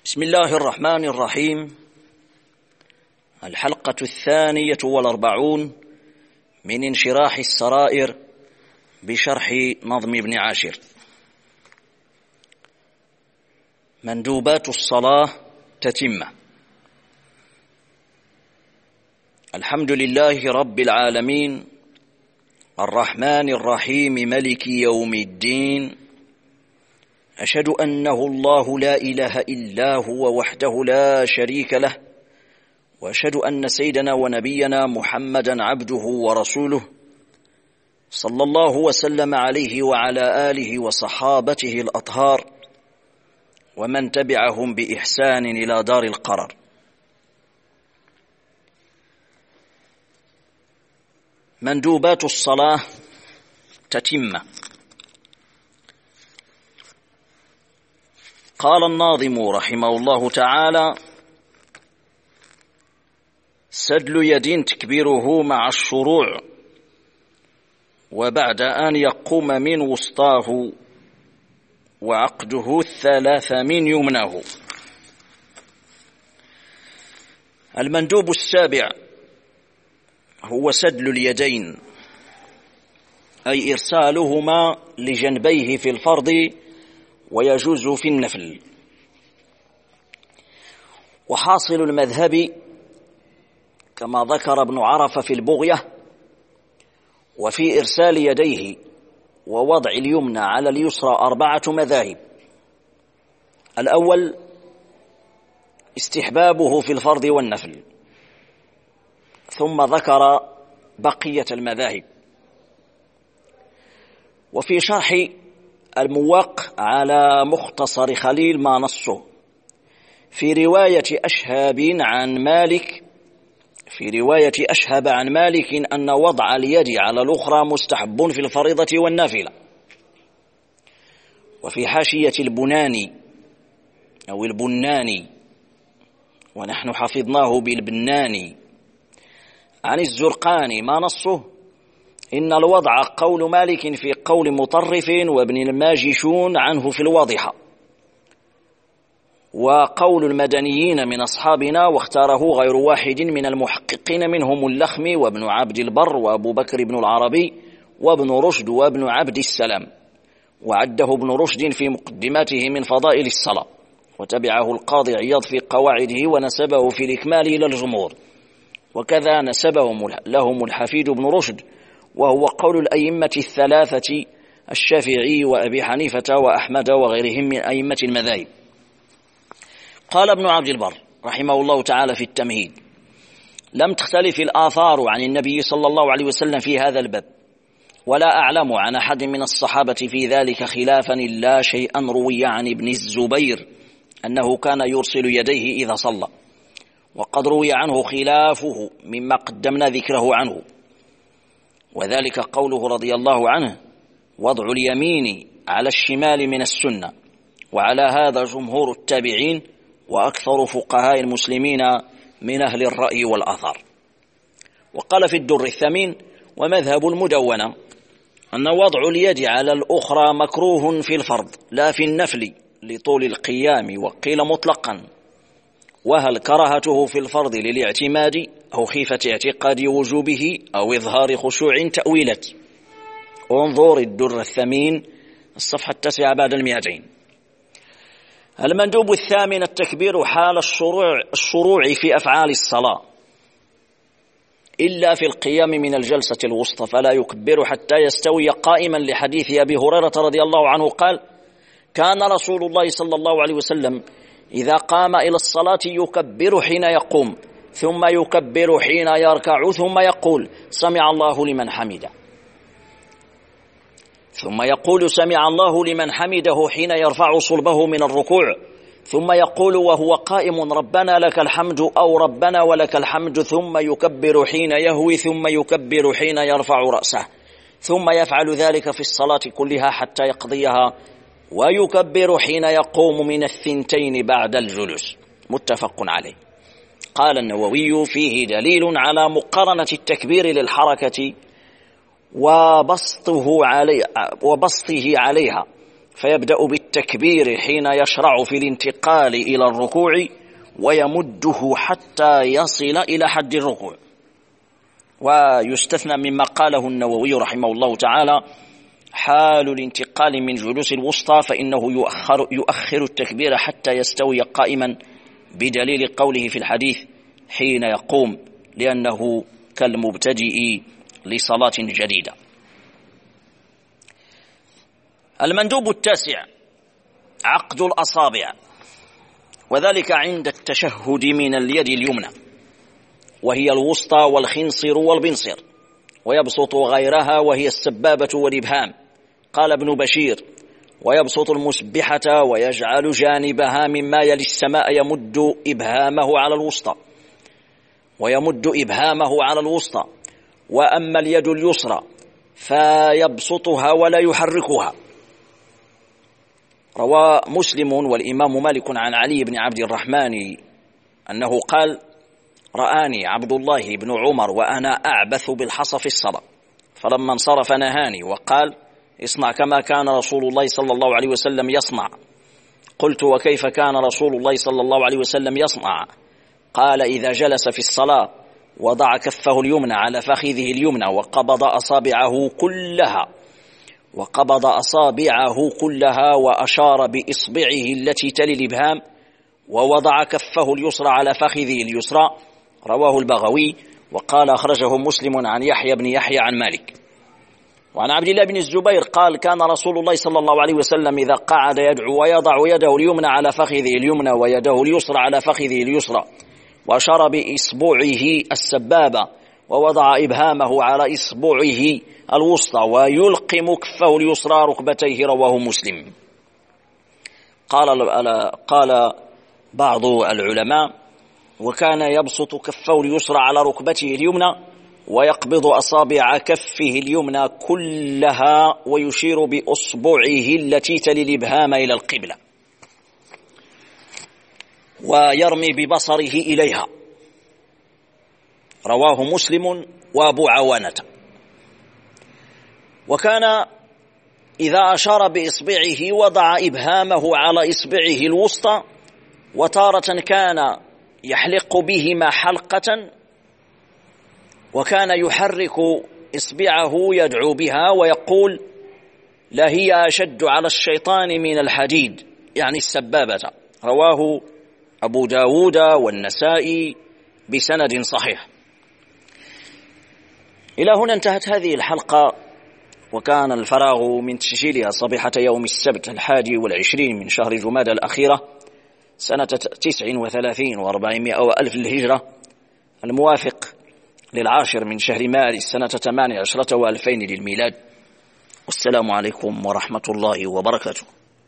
بسم الله الرحمن الرحيم. الحلقة 42 من انشراح السرائر بشرح نظم ابن عاشر. مندوبات الصلاة تتمة. الحمد لله رب العالمين الرحمن الرحيم ملك يوم الدين. أشهد أنه الله لا إله إلا هو وحده لا شريك له، وأشهد أن سيدنا ونبينا محمدا عبده ورسوله صلى الله وسلم عليه وعلى آله وصحابته الأطهار ومن تبعهم بإحسان إلى دار القرار. مندوبات الصلاة تتمة. قال الناظم رحمه الله تعالى: سدل يد تكبيره مع الشروع، وبعد أن يقوم من وسطاه، وعقده الثلاث من يمناه. المندوب السابع هو سدل اليدين، أي إرسالهما لجنبيه في الفرض ويجوز في النفل. وحاصل المذهب كما ذكر ابن عرفة في البغية وفي إرسال يديه ووضع اليمنى على اليسرى 4 مذاهب. الأول استحبابه في الفرض والنفل، ثم ذكر بقية المذاهب. وفي شرح الموق على مختصر خليل ما نصه في رواية أشهب عن مالك أن وضع اليد على الأخرى مستحب في الفريضة والنافلة. وفي حاشية البناني أو البناني، ونحن حفظناه بالبناني، عن الزرقاني ما نصه إن الوضع قول مالك في قول مطرف وابن الماجشون عنه في الواضحة، وقول المدنيين من أصحابنا، واختاره غير واحد من المحققين منهم اللخمي وابن عبد البر وأبو بكر بن العربي وابن رشد وابن عبد السلام، وعده ابن رشد في مقدماته من فضائل الصلاة، وتبعه القاضي عياض في قواعده ونسبه في الإكمال إلى الجمهور، وكذا نسبهم لهم الحفيد بن رشد، وهو قول الأئمة الثلاثة الشافعي وأبي حنيفة وأحمد وغيرهم من أئمة المذاهب. قال ابن عبد البر رحمه الله تعالى في التمهيد: لم تختلف الآثار عن النبي صلى الله عليه وسلم في هذا الباب، ولا أعلم عن أحد من الصحابة في ذلك خلافا إلا شيئا روي عن ابن الزبير أنه كان يرسل يديه إذا صلى، وقد روي عنه خلافه مما قدمنا ذكره عنه، وذلك قوله رضي الله عنه: وضع اليمين على الشمال من السنة. وعلى هذا جمهور التابعين وأكثر فقهاء المسلمين من أهل الرأي والآثار. وقال في الدر الثمين: ومذهب المدونة أن وضع اليد على الأخرى مكروه في الفرض لا في النفل لطول القيام، وقيل مطلقا. وهل كرهته في الفرض للاعتماد أو خيفة اعتقاد وجوبه أو إظهار خشوع تأويلت. انظر الدر الثمين الصفحة 9 بعد 200. المندوب الثامن التكبير حال الشروع في أفعال الصلاة، إلا في القيام من الجلسة الوسطى فلا يكبر حتى يستوي قائما، لحديث أبي هريرة رضي الله عنه قال: كان رسول الله صلى الله عليه وسلم إذا قام إلى الصلاة يكبر حين يقوم، ثم يكبر حين يركع، ثم يقول: سمع الله لمن حمده، ثم يقول: سمع الله لمن حمده حين يرفع صلبه من الركوع، ثم يقول وهو قائم: ربنا لك الحمد أو ربنا ولك الحمد، ثم يكبر حين يهوي، ثم يكبر حين يرفع رأسه، ثم يفعل ذلك في الصلاة كلها حتى يقضيها، ويكبر حين يقوم من 2 بعد الجلوس. متفق عليه. قال النووي: فيه دليل على مقارنة التكبير للحركة وبسطه عليها، فيبدأ بالتكبير حين يشرع في الانتقال إلى الركوع ويمده حتى يصل إلى حد الركوع. ويستثنى مما قاله النووي رحمه الله تعالى حال الانتقال من جلوس الوسطى، فإنه يؤخر التكبير حتى يستوي قائما، بدليل قوله في الحديث حين يقوم، لأنه كالمبتدئ لصلاة جديدة. المندوب التاسع عقد الأصابع، وذلك عند التشهد من اليد اليمنى، وهي الوسطى والخنصر والبنصر، ويبسط غيرها وهي السبابة والإبهام. قال ابن بشير: ويبسط المسبحة ويجعل جانبها مما يلي السماء يمد إبهامه على الوسطى، وأما اليد اليسرى فيبسطها ولا يحركها. روى مسلم والإمام مالك عن علي بن عبد الرحمن أنه قال: رآني عبد الله بن عمر وأنا أعبث بالحصى في الصلاة، فلما انصرف نهاني وقال: اصنع كما كان رسول الله صلى الله عليه وسلم يصنع. قلت: وكيف كان رسول الله صلى الله عليه وسلم يصنع؟ قال: إذا جلس في الصلاة وضع كفه اليمنى على فخذه اليمنى وقبض أصابعه كلها وأشار بإصبعه التي تلي الإبهام، ووضع كفه اليسرى على فخذه اليسرى. رواه البغوي، وقال أخرجه مسلم عن يحيى بن يحيى عن مالك. وعن عبد الله بن الزبير قال: كان رسول الله صلى الله عليه وسلم إذا قعد يدعو ويضع يده اليمنى على فخذه اليمنى ويده اليسرى على فخذه اليسرى، وأشار بإصبعه السبابة ووضع إبهامه على إصبعه الوسطى ويلقم كفه اليسرى ركبتيه. رواه مسلم. قال بعض العلماء: وكان يبسط كفه اليسرى على ركبته اليمنى ويقبض أصابع كفه اليمنى كلها ويشير بأصبعه التي تلي الإبهام إلى القبلة، ويرمي ببصره إليها. رواه مسلم وأبو عوانة. وكان إذا أشار بإصبعه وضع إبهامه على إصبعه الوسطى، وتارة كان يحلق بهما حلقة، وكان يحرك إصبعه يدعو بها ويقول: لهي أشد على الشيطان من الحديد، يعني السبابة. رواه أبو داود والنسائي بسند صحيح. إلى هنا انتهت هذه الحلقة، وكان الفراغ من تسجيلها صبيحة يوم السبت 21 من شهر جمادى الأخيرة سنة 39 و400 وألف للهجرة، الموافق 10 من شهر مارس سنة 18 و2000 للميلاد. والسلام عليكم ورحمة الله وبركاته.